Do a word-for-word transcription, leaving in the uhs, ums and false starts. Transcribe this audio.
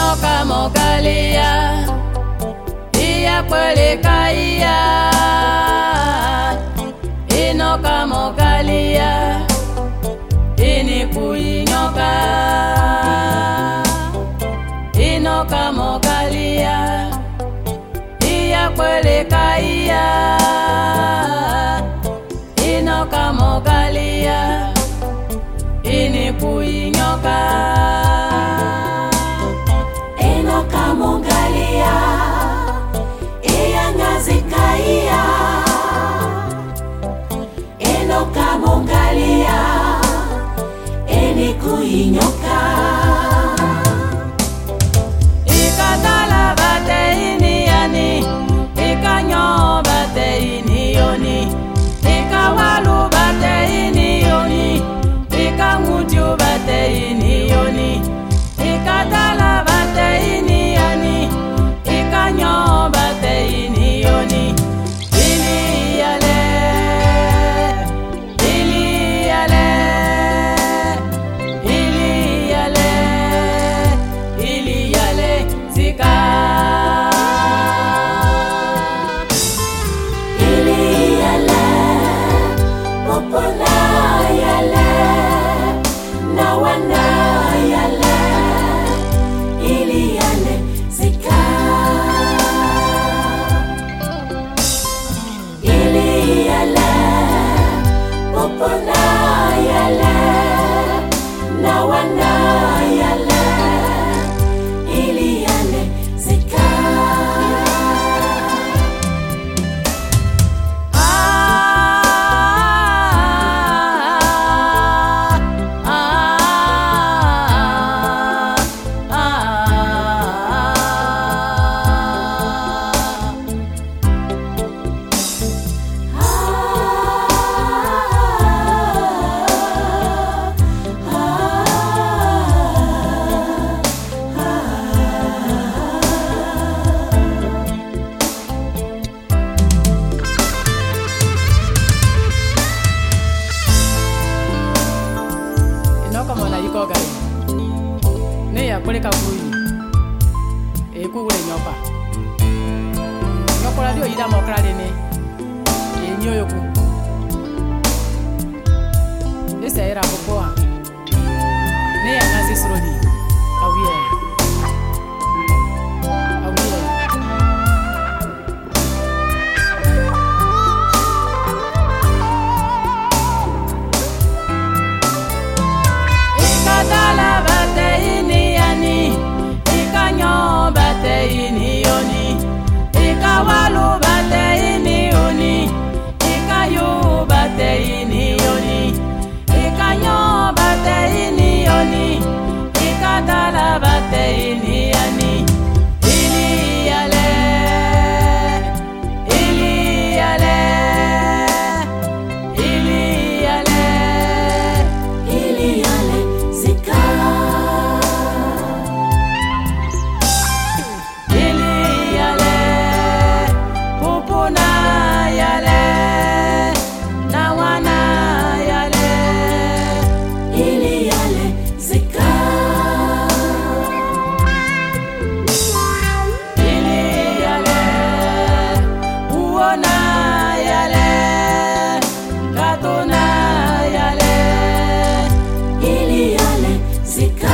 inoka mokalia iya kweleka iya inoka mokalia ini kuinyoka inoka mokalia iya kweleka iya inoka mokalia ini kuinyoka inoka mokalia iya ngazika iya inoka mokalia ini kuinyoka ikatala bate ini yani ikanyo bate ini yoni ikawalu bate ini yoni ikamuju bate ini yoni ikatala bate ini yani ikanyo bate ini yoni ili yale ili yale ili yale ili yale zika ili yale popona yale na wana yale ili yale zika ili yale popona yale na wana yale ili yale zika ne ya kuleka kuyi ekugule nyopa nokola dio ida mokrale ne enyoyo ku esa era popoa ne ya nazi srodi awiye awiye ikatala bate ini yani ikanyo bate ini yoni ikawalu bate ini yoni ikayu bate ini yoni ikanyo bate ini yoni ikatala bate ini yani ili yale ili yale ili yale ili yale zika ili yale pupuna yale na wana yale ili yale zika ili yale uona yale katuna yale ili yale zika